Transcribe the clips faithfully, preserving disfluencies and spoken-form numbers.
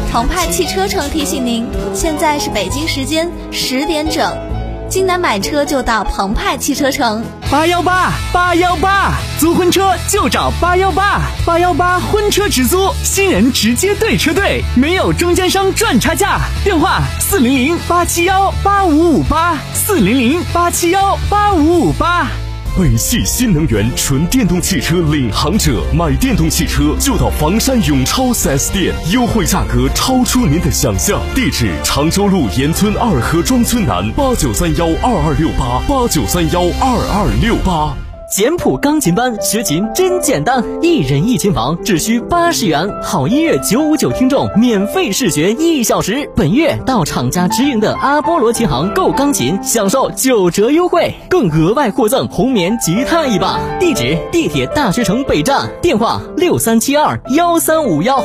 澎湃汽车城提醒您，现在是北京时间十点整，济南买车就到澎湃汽车城。 八幺八八幺八，租婚车就找八幺八，八幺八婚车直租，新人直接对车队，没有中间商赚差价。电话四零零八七幺八五五八，四零零八七幺八五五八。 北汽新能源纯电动汽车领航者，买电动汽车就到房山永超 四 S 店，优惠价格超出您的想象。地址：常州路沿村二河庄村南，八九三幺二二六八，八九三幺二二六八。 简谱钢琴班学琴真简单，一人一琴房只需八十元，好音乐九五九听众免费试学一小时。本月到厂家直营的阿波罗琴行购钢琴，享受九折优惠，更额外获赠红棉吉他一把。地址：地铁大学城北站，电话六三七二幺三五幺。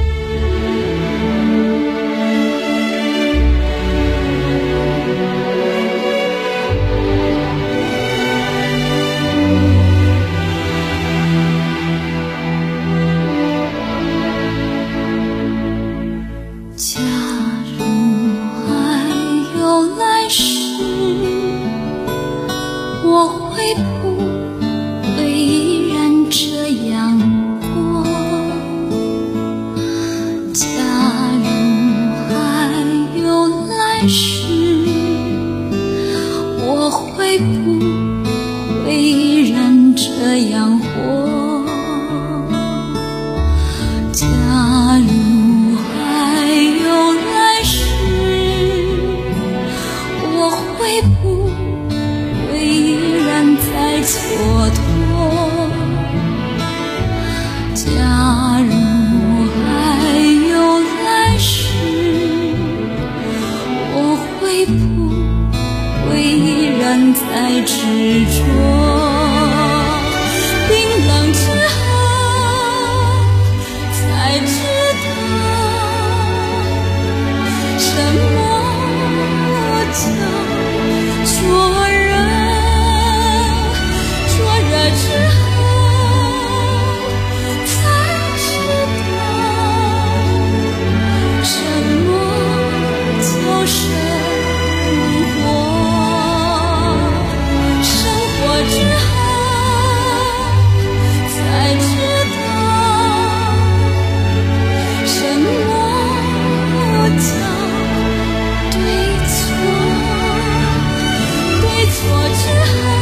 我会不会依然这样过？假如还有来世，我会不会依然这样活？假如还有来世，我会不在蹉跎。假如还有来世，我会不会依然在执着？冰冷之后才知道，什么叫做人。之后才知道，什么叫生活。生活之后才知道，什么叫对错。对错之后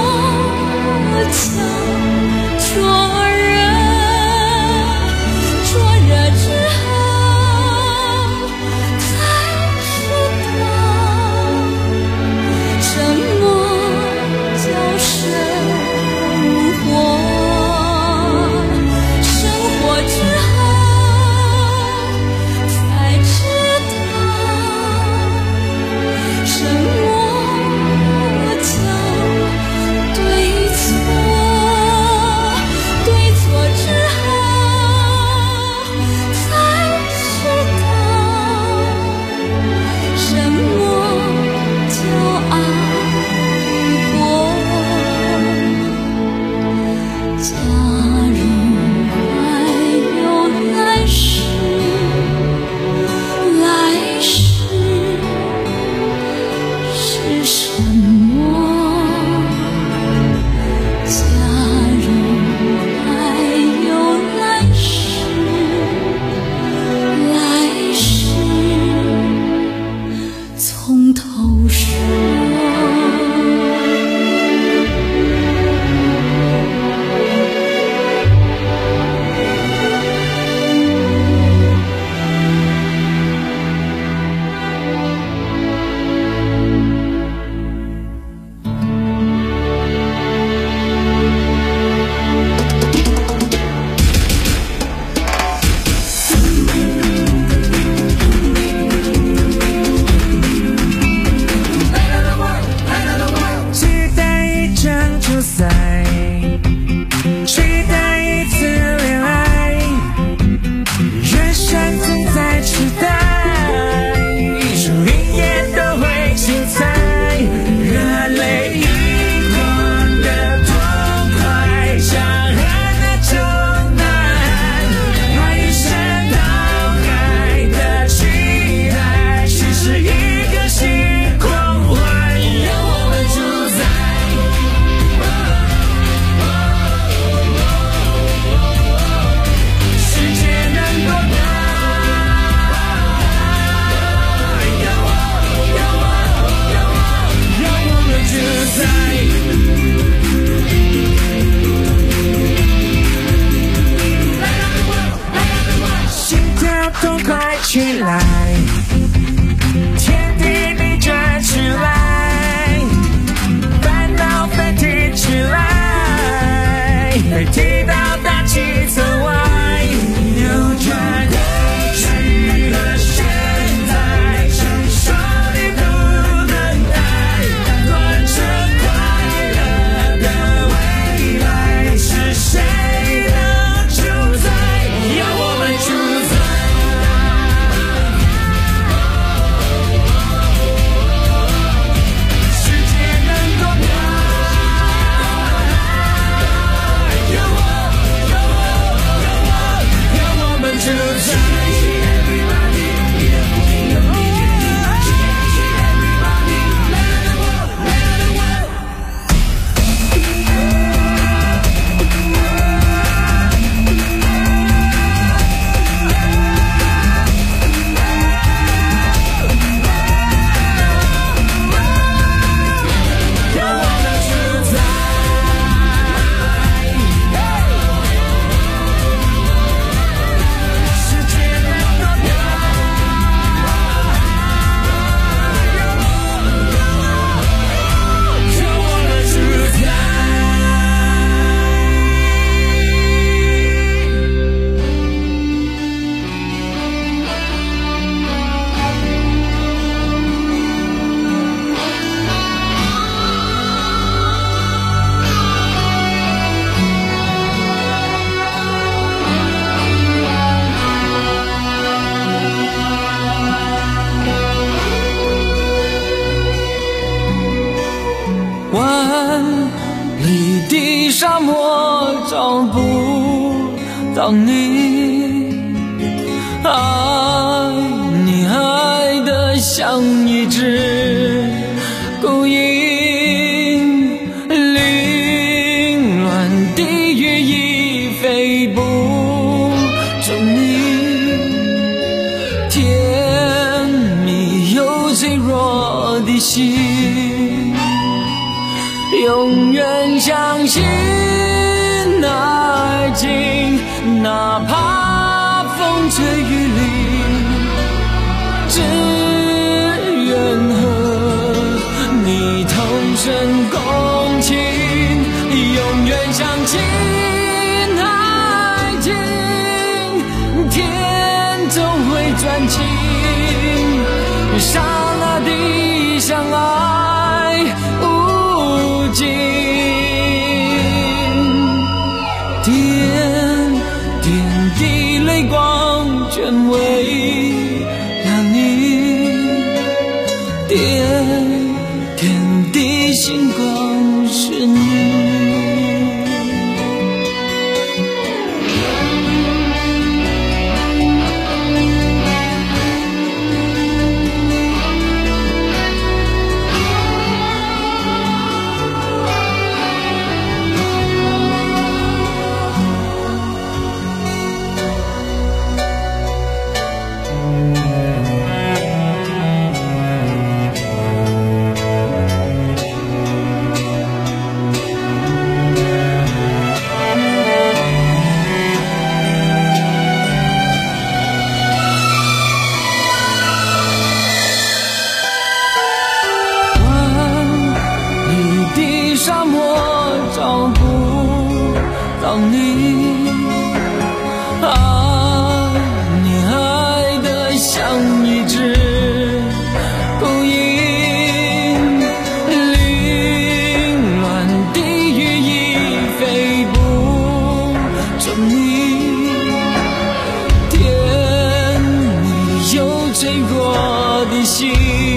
做人。 都快起来，天地逆转起来，烦恼飞踢起来，被踢到大气层外，扭转过去的现在，承受你不能爱，贯彻快乐的未来，是谁能主宰？要我们主宰。世界能多大？有我，有我，有我，要我们主宰。万里的沙漠找不到你，爱你爱得像一只孤鹰，凌乱的羽翼飞不中你，甜蜜又脆弱的心，永远相信爱情，哪怕风吹雨淋，只愿和你同生共情，永远相信爱情，天总会转晴，刹那的相爱无尽，点点的泪光全为了你，点点的星光是你。沙漠找不到你，爱你爱得像一只孤鹰，凌乱的羽翼飞不中你，甜蜜又脆弱的心，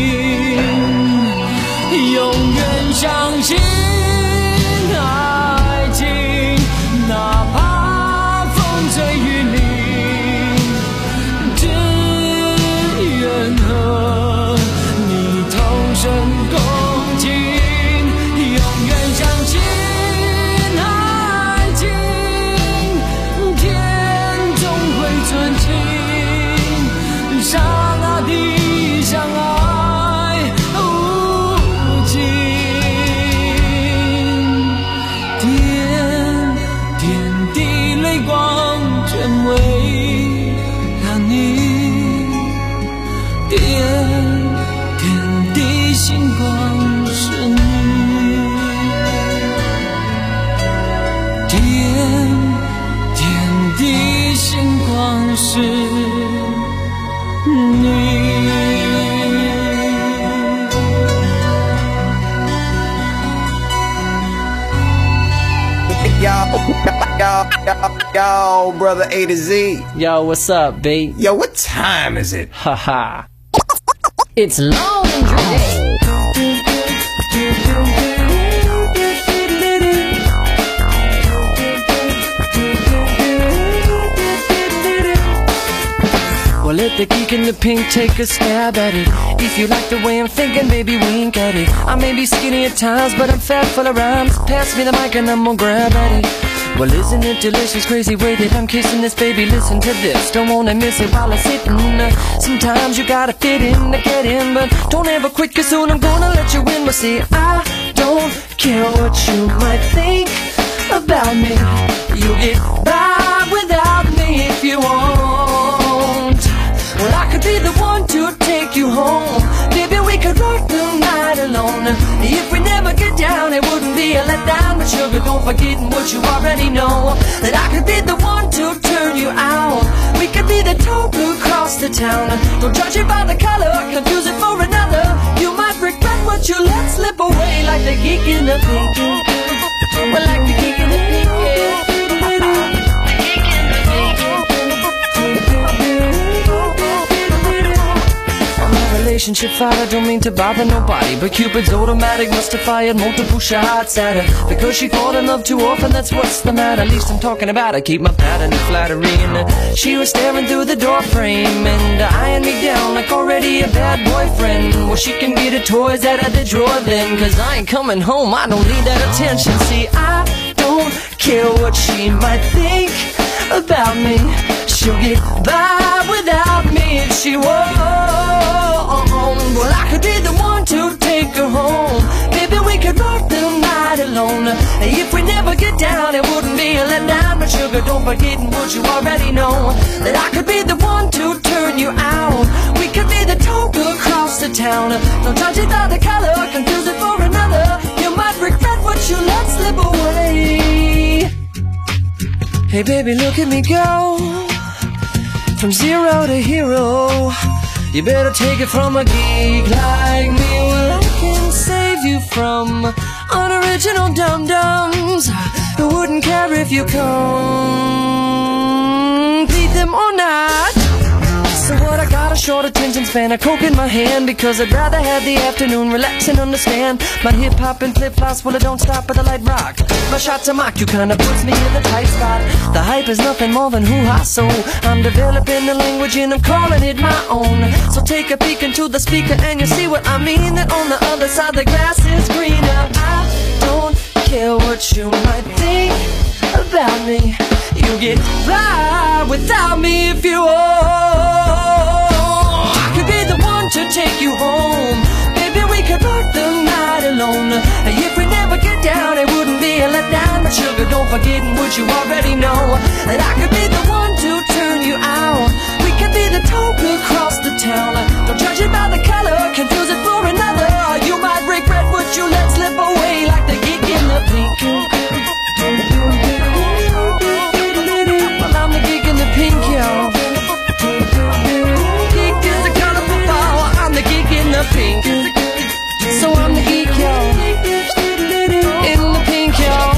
永远相信爱情，哪怕风吹雨淋，只愿和你同生共情，永远相信爱情，天总会转晴，刹那的相爱是你。 Yo, yo, yo, yo, brother A to Z. Yo, what's up, B? Yo, what time is it? Haha. It's laundry day. Well, let the geek in the pink take a stab at it. If you like the way I'm thinking, baby, wink at it. I may be skinny at times, but I'm fat full of rhymes. Pass me the mic and I'm gonna grab at it. Well, isn't it delicious, crazy way that I'm kissing this, baby? Listen to this, don't wanna miss it while I'm sitting. Uh, sometimes you gotta fit in to get in, but don't ever quit, cause soon I'm gonna let you in. But see, I don't care what you might think about me. You'll get by without me if you want. Well, I could be the one to take you home. Baby, we could rock the night alone. If we never get down, it wouldn't be a letdown. But sugar, don't forget what you already know, that I could be the one to turn you out. We could be the toll across the town. Don't judge it by the color, confuse it for another. You might regret what you let slip away, like the geek in the pink. Well, like the geek in the pink, yeah. Relationship fight, I don't mean to bother nobody, but Cupid's automatic must have fired multiple shots at her, because she thought in love too often, that's what's the matter. At least I'm talking about her, keep my pattern of flattery. And uh, she was staring through the door frame and uh, eyeing me down like already a bad boyfriend. Well, she can get her toys out of the drawer then, cause I ain't coming home, I don't need that attention. See, I don't care what she might think about me. She'll get by without me if she won't. Well, I could be the one to take her home. Baby, we could rock the night alone. If we never get down, it wouldn't be a letdown. But sugar, don't forget what you already know, that I could be the one to turn you out. We could be the toke across the town. Don't judge it by the color, confuse it for another. You might regret what you let slip away. Hey baby, look at me go, from zero to hero. You better take it from a geek like me. Well, I can save you from unoriginal dum-dums who wouldn't care if you complete them or not. So what, I got a short attention span, a coke in my hand, because I'd rather have the afternoon relax and understand. My hip-hop and flip-flops, well, it don't stop at the light rock. My shots are mock, you kinda puts me in the tight spot. The hype is nothing more than hoo-ha, so I'm developing the language and I'm calling it my own. So take a peek into the speaker and you'll see what I mean, that on the other side the grass is greener. I don't care what you might think about me. You get by without me if you want. I could be the one to take you home. Baby, we could rock the night alone. If we never get down, it wouldn't be a letdown. But sugar, don't forget what you already know, that I could be the one to turn you out. We could be the toke across the town. Don't judge it by the color, confuse it for another. You might regret what you let slip away, like the geek in the pink. Well, I'm the geek in the pink, yo. Geek is the colorful flower, I'm the geek in the pink. So I'm the geek, yo, in the pink, yo.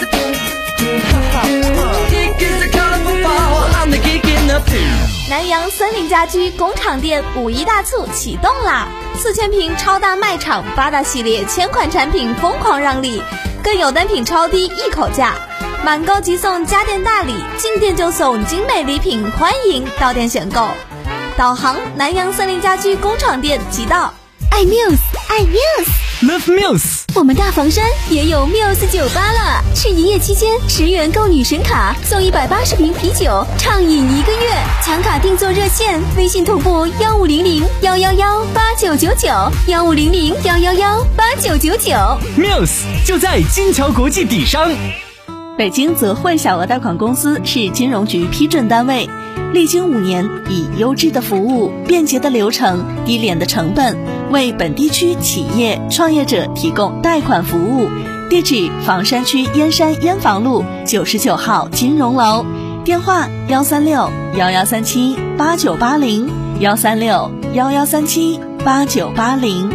Geek is the colorful flower, I'm the geek in the pink. 南洋森林家居工厂店五一大促启动啦！四千平超大卖场，八大系列千款产品疯狂让利，更有单品超低一口价，满购即送家电大礼，进店就送精美礼品，欢迎到店选购。导航南洋森林家居工厂店即到。 爱 Muse， 爱 Muse，Love Muse。 我们大房山也有 Muse 酒吧了，是一夜期间十元购女神卡，送一百八十瓶啤酒，畅饮一个月。抢卡订座热线：微信同步幺五零零幺幺幺八九九九，幺五零零幺幺幺八九九九。 Muse 就在金桥国际底商。 北京泽汇小额贷款公司是金融局批准单位，历经五年，以优质的服务、便捷的流程、低廉的成本，为本地区企业创业者提供贷款服务。地址：房山区燕山燕房路九十九号金融楼。 电话幺三六幺幺三七八九八零幺三六幺幺三七八九八零。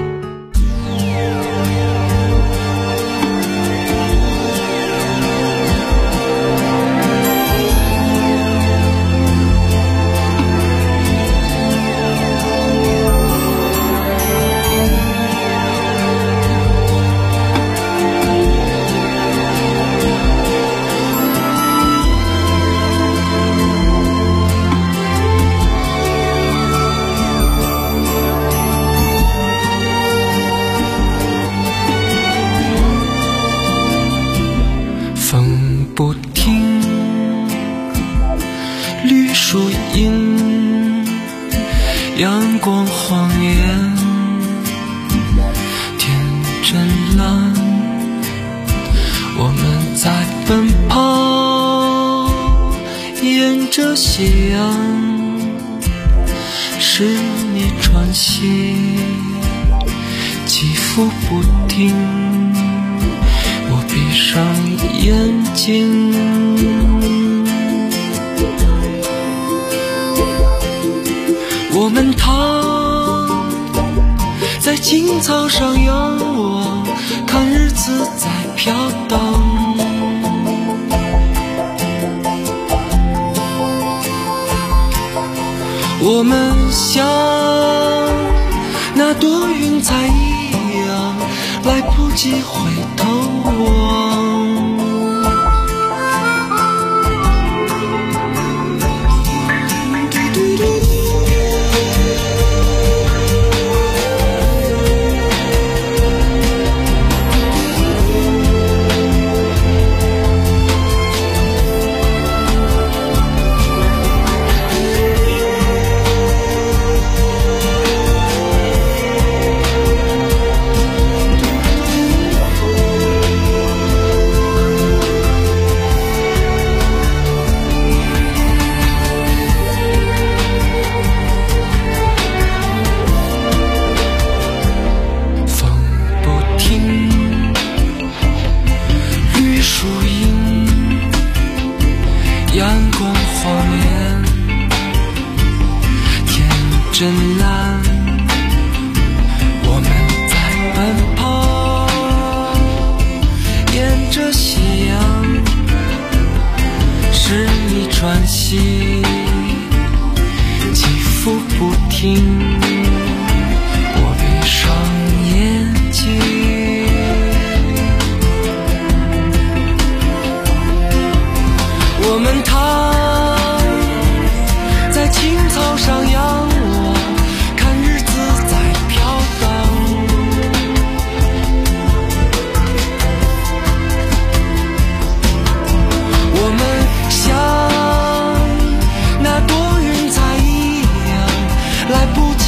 风不停，绿树荫，阳光晃眼，天真蓝，我们在奔跑，沿着夕阳，是你喘息，起伏不停。我闭上眼睛，我们躺在青草上仰望，看日子在飘荡。我们像那朵云彩一样，来不及回头望。阳光晃眼，天真蓝，我们在奔跑，沿着夕阳，是你喘息，起伏不停。我闭上眼睛，我们躺在青草上仰望，看日子在飘荡。我们像那朵云彩一样，来不及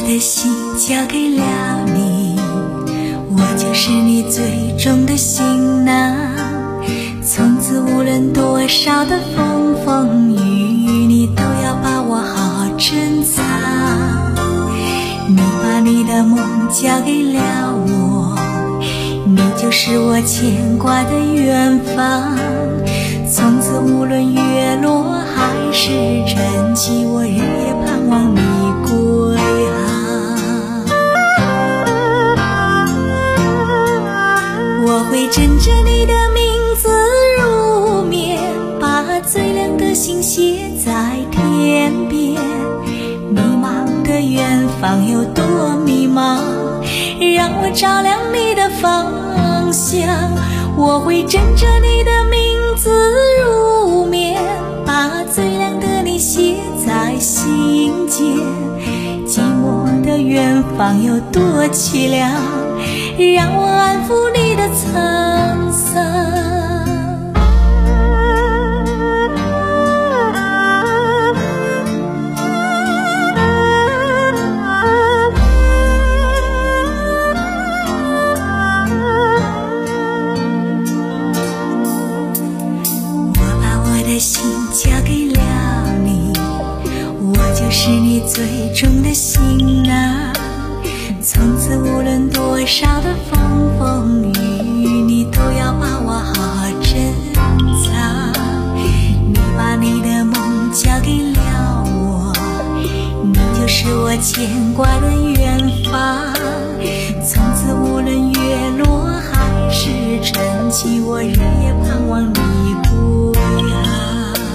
的心交给了你，我就是你最终的新郎。从此无论多少的风风雨雨，你都要把我好好珍藏。你把你的梦交给了我，你就是我牵挂的远方。从此无论月落还是晨起，我日夜盼望你归航。我会枕着你的名字入眠，把最亮的星写在天边。迷茫的远方有多迷茫，让我照亮你的方向。我会枕着你的名字入眠，把最亮的你写在心间。寂寞的远方有多凄凉，让我安抚你的沧桑。心交给了你，我就是你最终的新郎。从此无论多少的风风雨雨，你都要把我好好珍藏。你把你的梦交给了我，你就是我牵挂的远方。从此无论月落还是晨起，我日夜盼望你归航。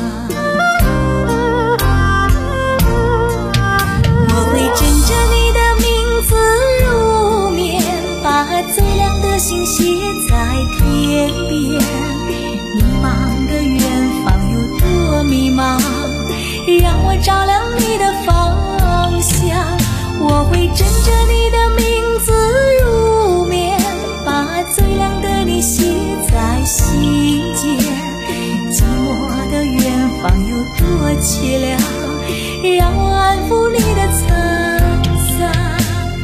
最亮的星写在天边，迷茫的远方有多迷茫，让我照亮你的方向。我会枕着你的名字入眠，把最亮的你写在心间。寂寞的远方有多凄凉，让我安抚你的沧桑。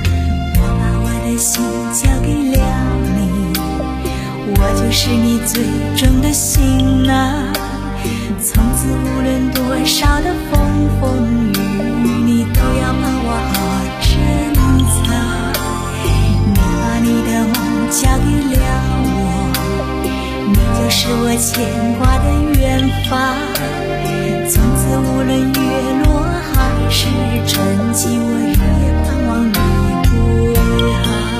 心交给了你，我就是你最终的新郎。从此无论多少的风风雨雨，你都要把我好好珍藏。你把你的梦交给了我，你就是我牵挂的远方。从此无论月落还是晨起，我日夜盼望你归航。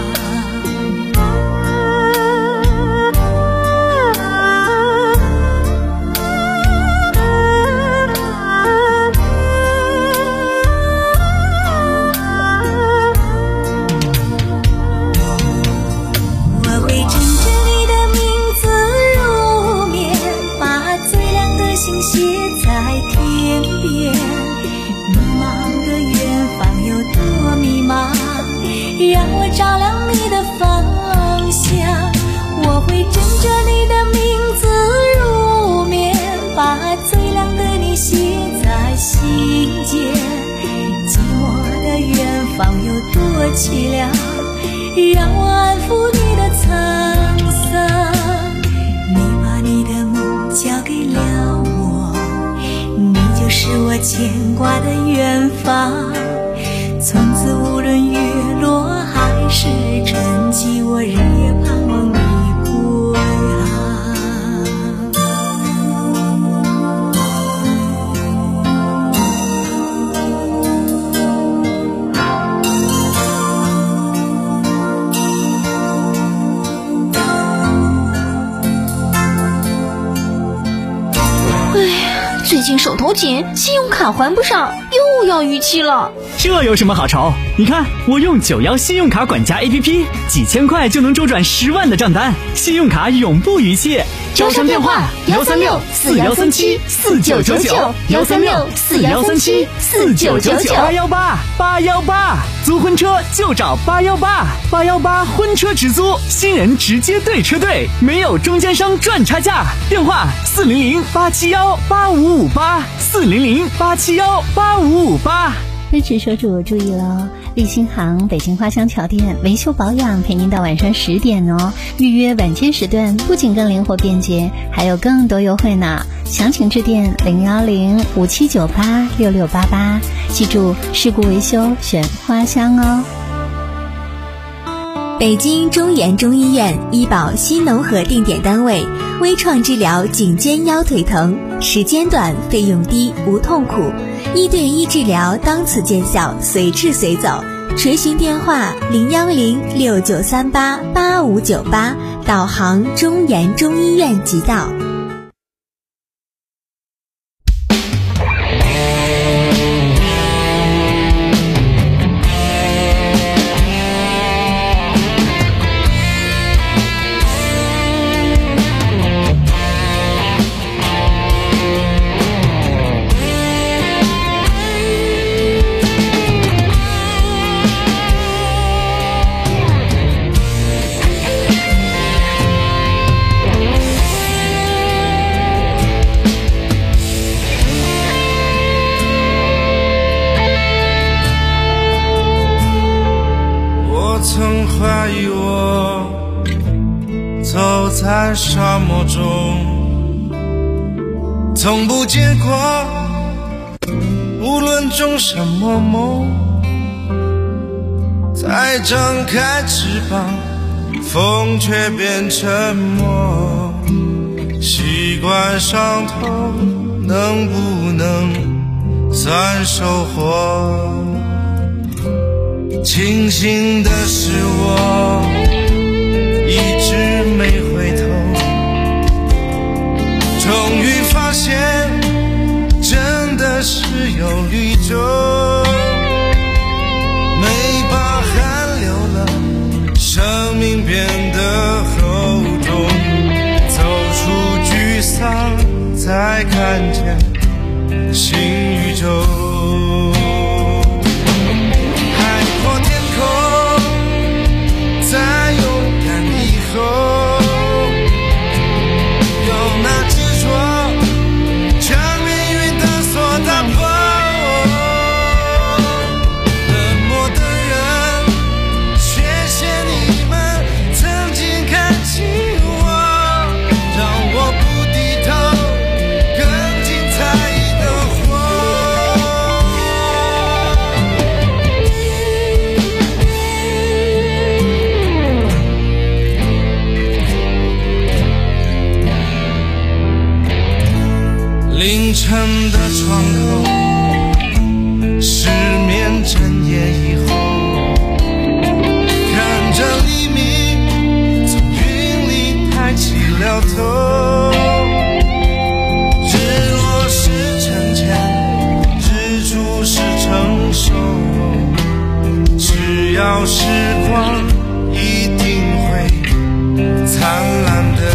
让我照亮你的方向。我会枕着你的名字入眠，把最亮的你写在心间。寂寞的远方有多凄凉，让我安抚你的沧桑。你把你的梦交给了我，你就是我牵挂的远方。从此无论月落还是晨起，我日夜盼望你归航。 哎，最近手头紧，信用卡还不上，又要逾期了。 这有什么好愁？你看，我用九幺信用卡管家 A P P， 几千块就能周转十万的账单，信用卡永不逾期。 招商电话：幺三六四幺三七四九九九，幺三六四幺三七四九九九。 八幺八八幺八，租婚车就找八幺八，八幺八婚车直租，新人直接对车队，没有中间商赚差价。电话：四零零八七幺八五五八，四零零八七幺八五五八。 日职车主注意喽！立新行北京花香桥店维修保养陪您到晚上十点哦。预约晚间时段不仅更灵活便捷，还有更多优惠呢。详情致电零幺零五七九八六六八八，记住事故维修选花香哦。 北京中研中医院医保新农合定点单位，微创治疗颈肩腰腿疼，时间短，费用低，无痛苦，一对一治疗当此见效，随治随走。垂询电话零幺零六九三八八五九八，导航中研中医院即到。 在沙漠中从不见过，无论种什么梦，再张开翅膀，风却变沉默。习惯伤痛，能不能算收获？庆幸的是我一直没回头，终于发现真的是有绿洲，没把汗流了，生命变得厚重，走出沮丧，才看见新宇宙。海阔天空，再勇敢以后，有那执着将命运的锁打破。冷漠的人，谢谢你们曾经看清我，让我不低头，更精彩的活。凌晨的窗口，失眠整夜以后，看着黎明从云里抬起了头，日落是沉潜，日出是成熟，只要时光一定会灿烂的。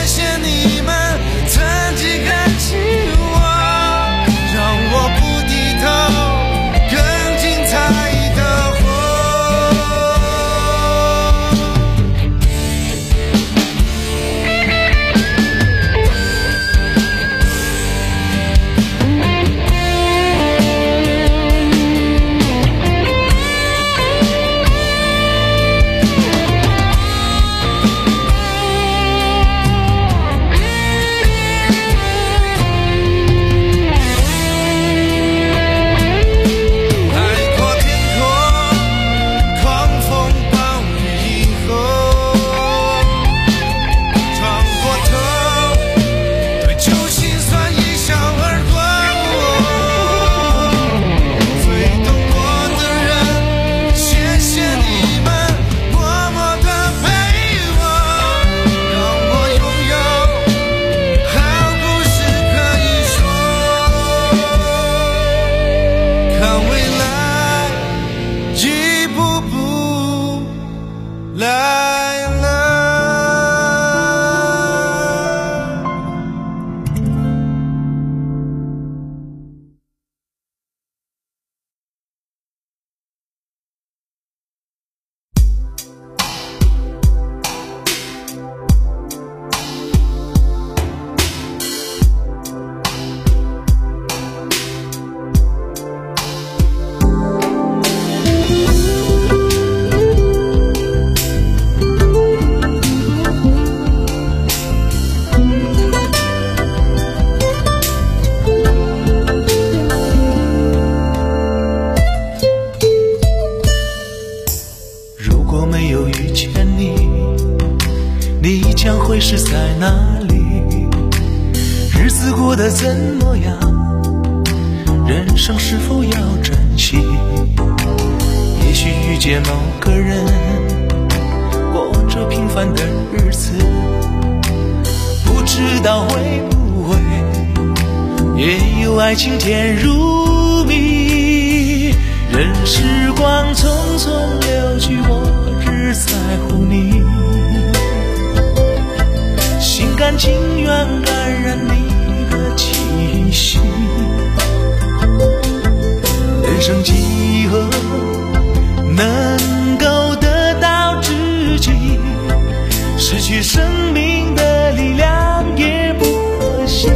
我不低是在哪里？日子过得怎么样？人生是否要珍惜？也许遇见某个人，过着平凡的日子，不知道会不会也有爱情甜如蜜。任时光匆匆流去，我只在乎你，心甘情愿感染你的气息。人生几何能够得到知己？失去生命的力量也不可惜。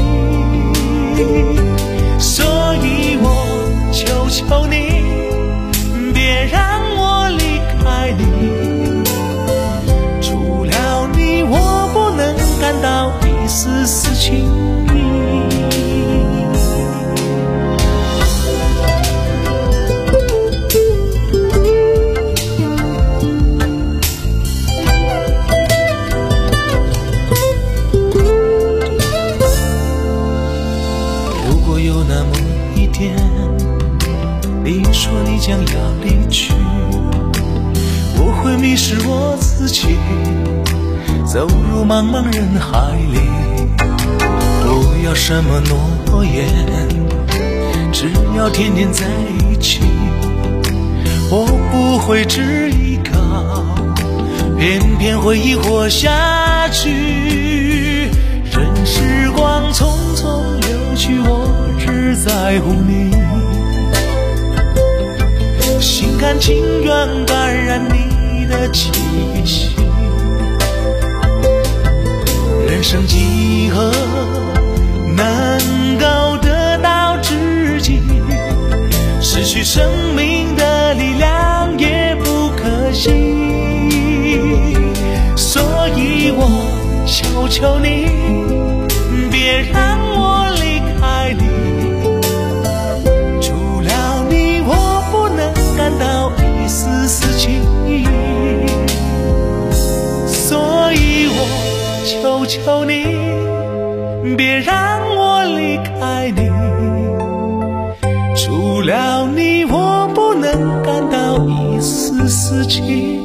所以我求求你，别让我离开你。除了你，我不能感到一丝丝情意。你说你将要离去，我会迷失我自己，走入茫茫人海里。不要什么诺言，只要天天在一起。我不会只依靠，偏偏回忆活下去。任时光匆匆流去，我只在乎你，心甘情愿感染你的气息。人生几何能够得到知己？失去生命的力量也不可惜。所以我求求你，别让我离开你。除了你，我不能感到一丝丝情意。所以我求求你，别让我离开你。除了你，我不能感到一丝丝情意。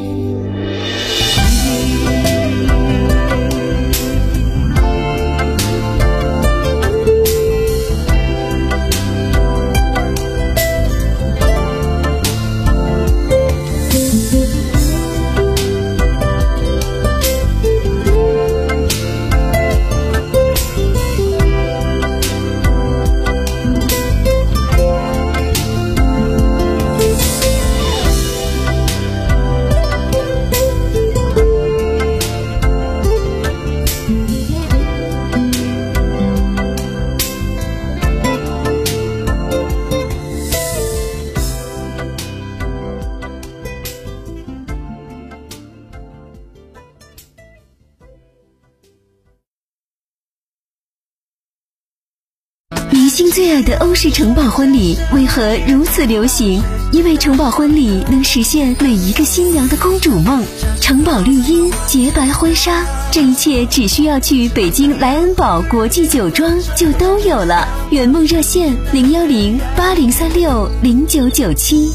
明星最爱的欧式城堡婚礼为何如此流行？因为城堡婚礼能实现每一个新娘的公主梦。城堡绿荫、洁白婚纱，这一切只需要去北京莱恩堡国际酒庄就都有了。圆梦热线零幺零八零三六零九九七。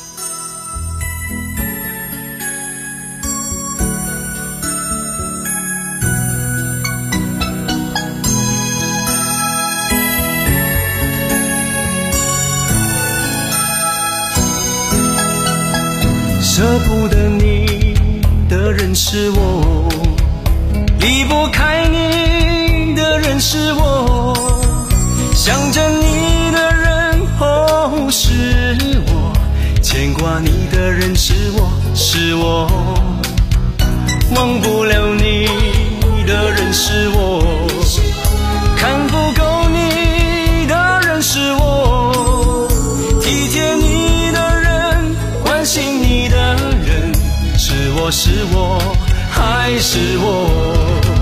舍不得你的人是我，离不开你的人是我，想着你的人哦是我，牵挂你的人是我是我，忘不了你的人是我，看不够你的人是我，体贴你的人，关心你的人，是我是我还是我？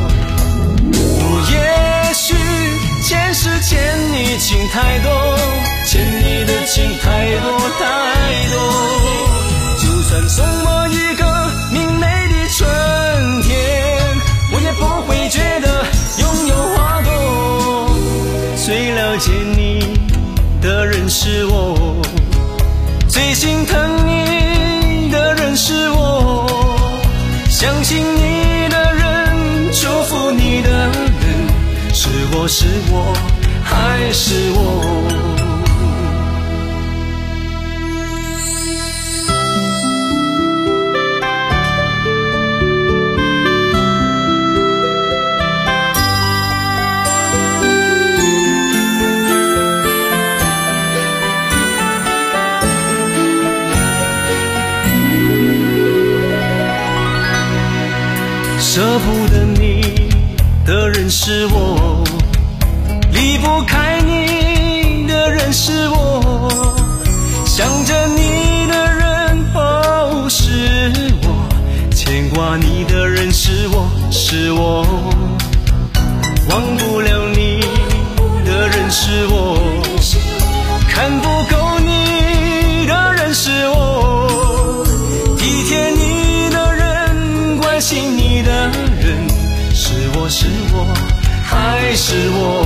也许前世欠你情太多，欠你的情太多太多，就算送我一个明媚的春天，我也不会觉的人是我，最心疼你的人是我，相信你的人，祝福你的人，是我是我还是我。舍不得你的人是我，离不开你的人是我，想着你的人哦是我，牵挂你的人是我是我，忘不了你的人是我，看不够你的人是我，体贴你的人，关心你的人，是我是我还是我。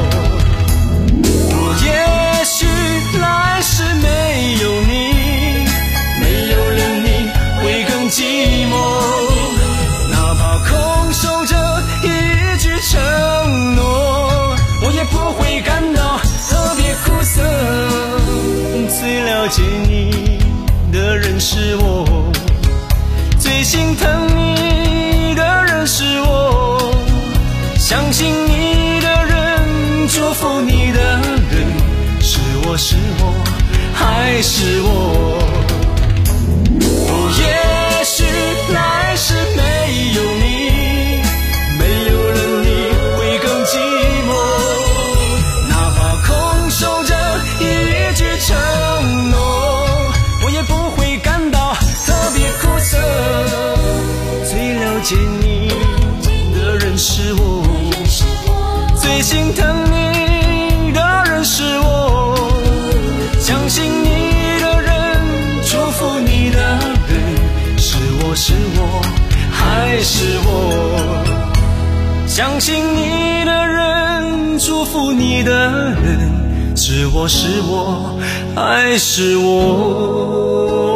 我也许来世没有你，没有了你会更寂寞，哪怕空守着一句承诺，我也不会感到特别苦涩。最了解你的人是我，最心疼你的人是我，相信你的人，祝福你的人，是我是我还是我。哦，也许来世没有你，没有了你会更寂寞，哪怕空守着一句承诺，我也不会感到特别苦涩。最了解你的人是我，最心疼你的人是我，相信你的人，祝福你的人，是我是我还是我。相信你的人，祝福你的人，是我是我还是我。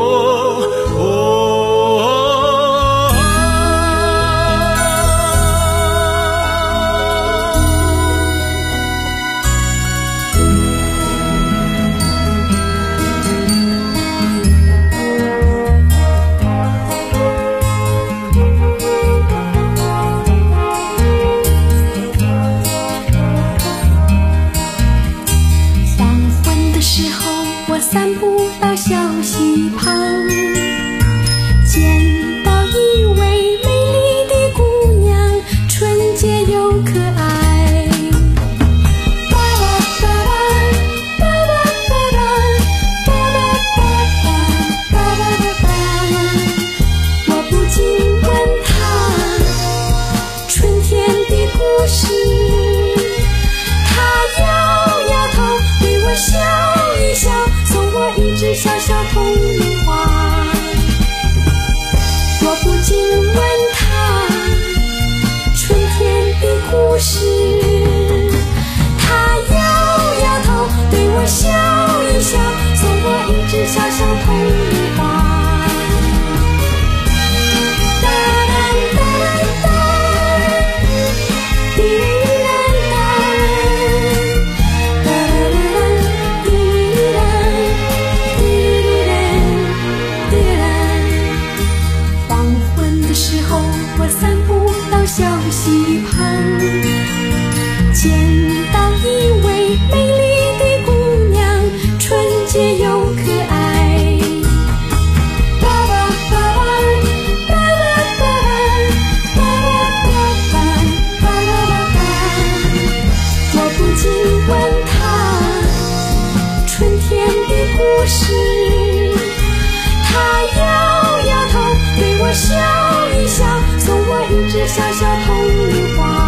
散步到小溪旁，见到一位美丽的姑娘，纯洁又可爱。爸爸爸爸爸爸爸爸爸爸爸爸，我不禁问她春天的故事，她摇摇头对我笑一笑，一只小小铜铃花，我不禁问他春天的故事，他摇摇头对我笑一笑，送我一只小小铜铃花。小溪旁，见到一位美丽的姑娘，纯洁又可爱。爸爸爸爸爸爸爸爸爸爸爸爸，我不禁问她春天的故事，她摇摇头对我笑一笑，送我一只小小铜铃花。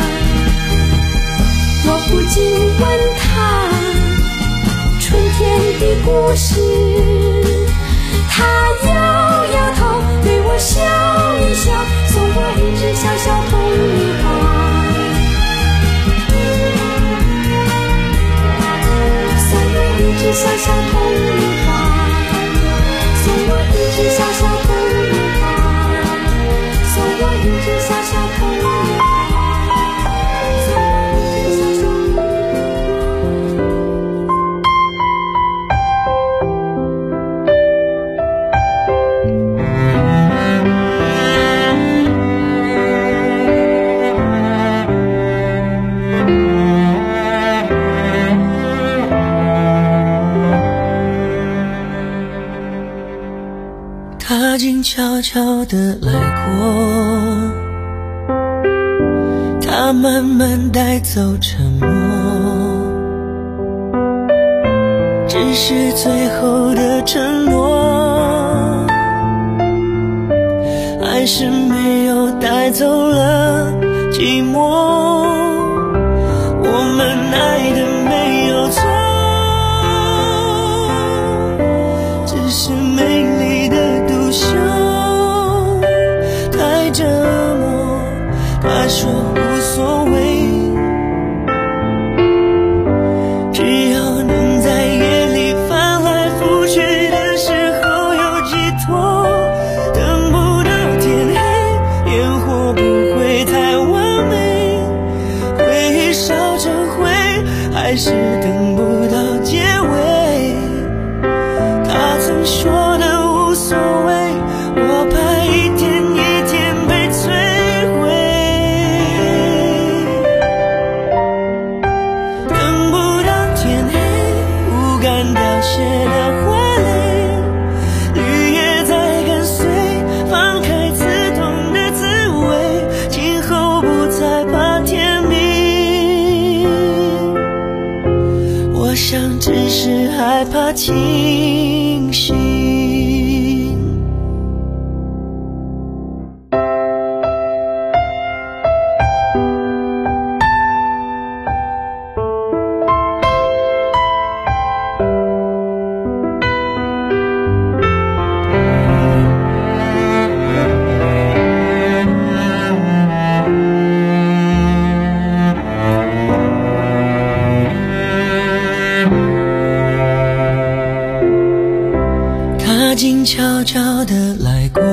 我不禁问她春天的故事，她摇摇头对我笑一笑，送我一只小小铜铃花。三月小小铜铃花，送我一支小小铜铃花，送我一支小小铜铃花，送我一支小小铜铃他静悄悄地来过，他慢慢带走沉默，只是最后的承诺，还是没有带走了寂寞。我们爱的没有错，只是美丽的独秀太折磨。他说无所谓，只要能在夜里翻来覆去的时候有寄托。等不到天黑，烟火不会太完美，回忆烧成灰，还是等不到结尾。他曾说的无所谓，我怕一天一天被摧毁。等不到天黑，不敢凋谢的花蕾，绿叶在跟随，放开刺痛的滋味，今后不再怕天明。我想只是害怕清醒。他静悄悄地来过，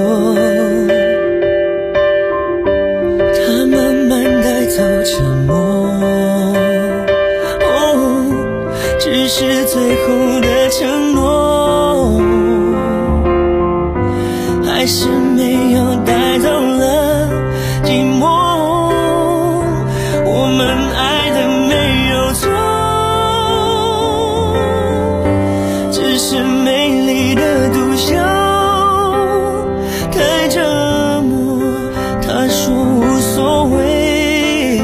他慢慢带走沉默，哦，只是最后的承诺，还是没有带走了寂寞。我们爱的没有错，只是美丽的独秀太折磨。他说无所谓，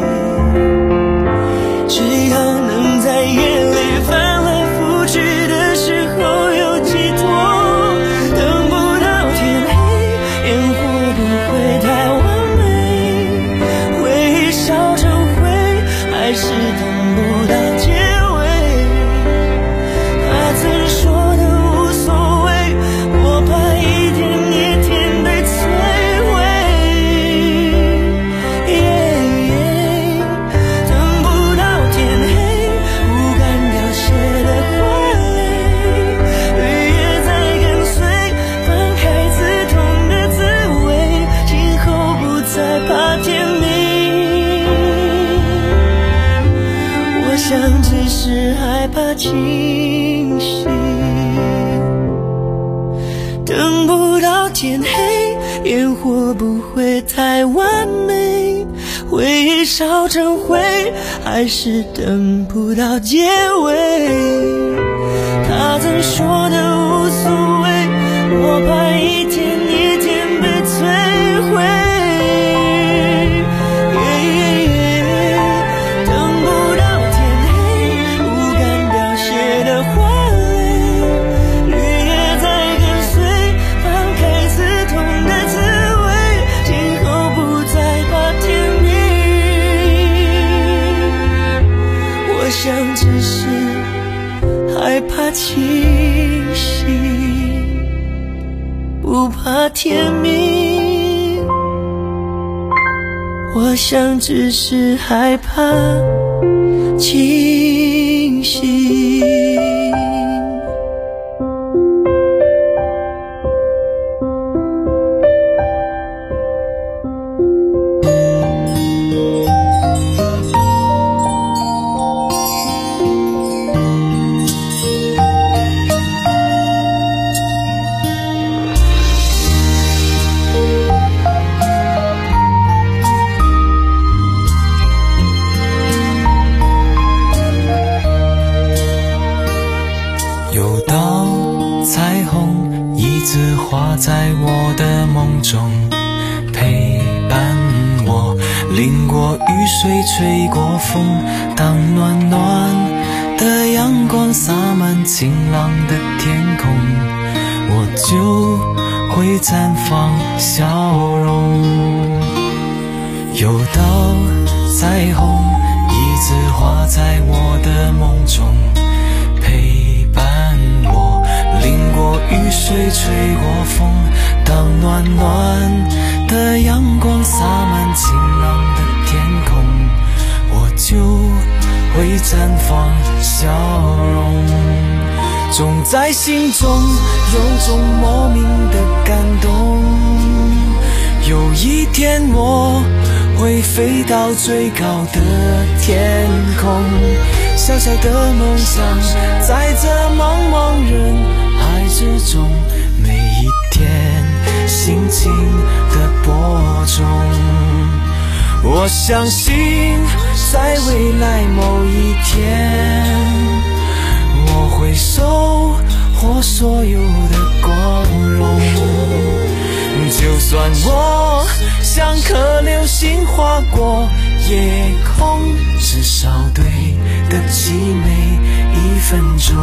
只要能在夜里翻来覆去的时候有寄托。等不到天黑，烟火不会太完美，回忆烧成灰，还是等不到结尾。他曾说的无所谓，我怕一天一天被摧毁。等不到天黑，不敢凋谢的花蕾，绿叶在跟随，翻开刺痛的滋味，今后不再怕天明。我想只是害怕清醒。等不到天黑，烟火不会太完美，回忆烧成灰，还是等不到结尾。他曾说的无所谓，我怕一天一天被摧毁。等不到天黑，不敢凋谢的花蕾，绿叶在跟随，放开刺痛的滋味，今后不再怕天明。我想只是害怕清醒，不怕天明。我想只是害怕清醒。 直画在我的梦中，陪伴我淋过雨水，吹过风，当暖暖的阳光洒满晴朗的天空，我就会绽放笑容。有道彩虹一直画在我的梦中，陪伴我淋过雨水，吹过风，当暖暖的阳光洒满晴朗的天空，我就会绽放笑容。总在心中有种莫名的感动，有一天我会飞到最高的天空，小小的梦想在这茫茫人海之中，每一天心情的播种。我相信在未来某一天，我会收获所有的光荣。就算我像颗流星划过夜空，至少对得起每一分钟。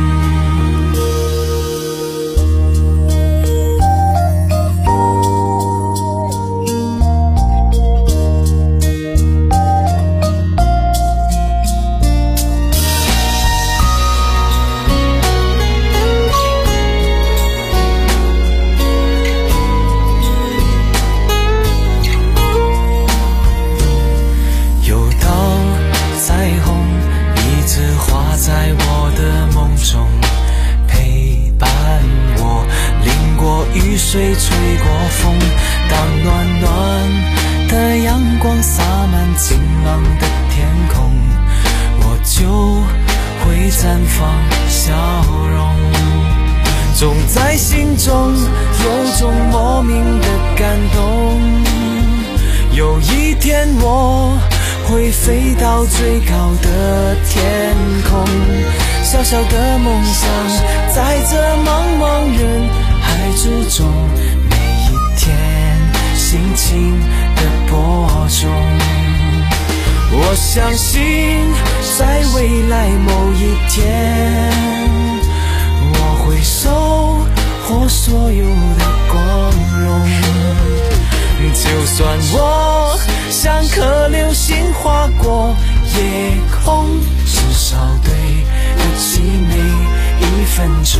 雨水吹过风，当暖暖的阳光洒满晴朗的天空，我就会绽放笑容。总在心中有种莫名的感动，有一天我会飞到最高的天空，小小的梦想在这茫茫人海之中，每一天心情的播种。我相信在未来某一天，我会收获所有的光荣。就算我像颗流星划过夜空，至少对得起每一分钟。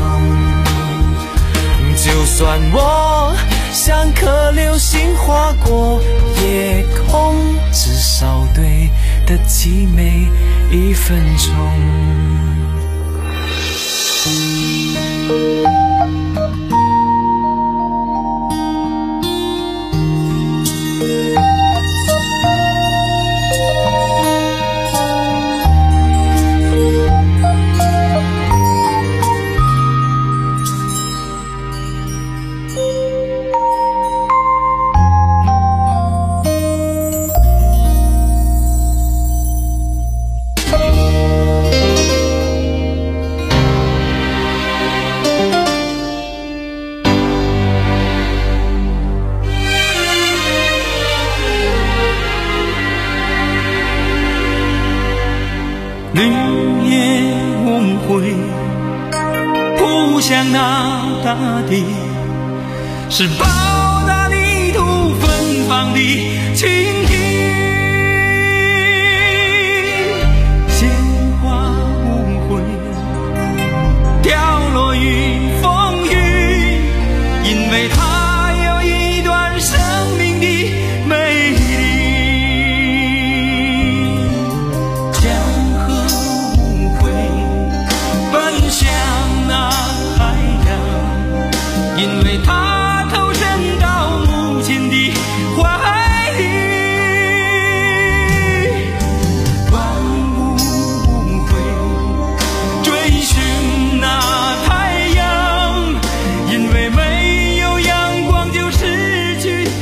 就算我像颗流星划过夜空，至少对得起每一分钟。 绿叶无悔扑向那大地，是报答泥土芬芳的青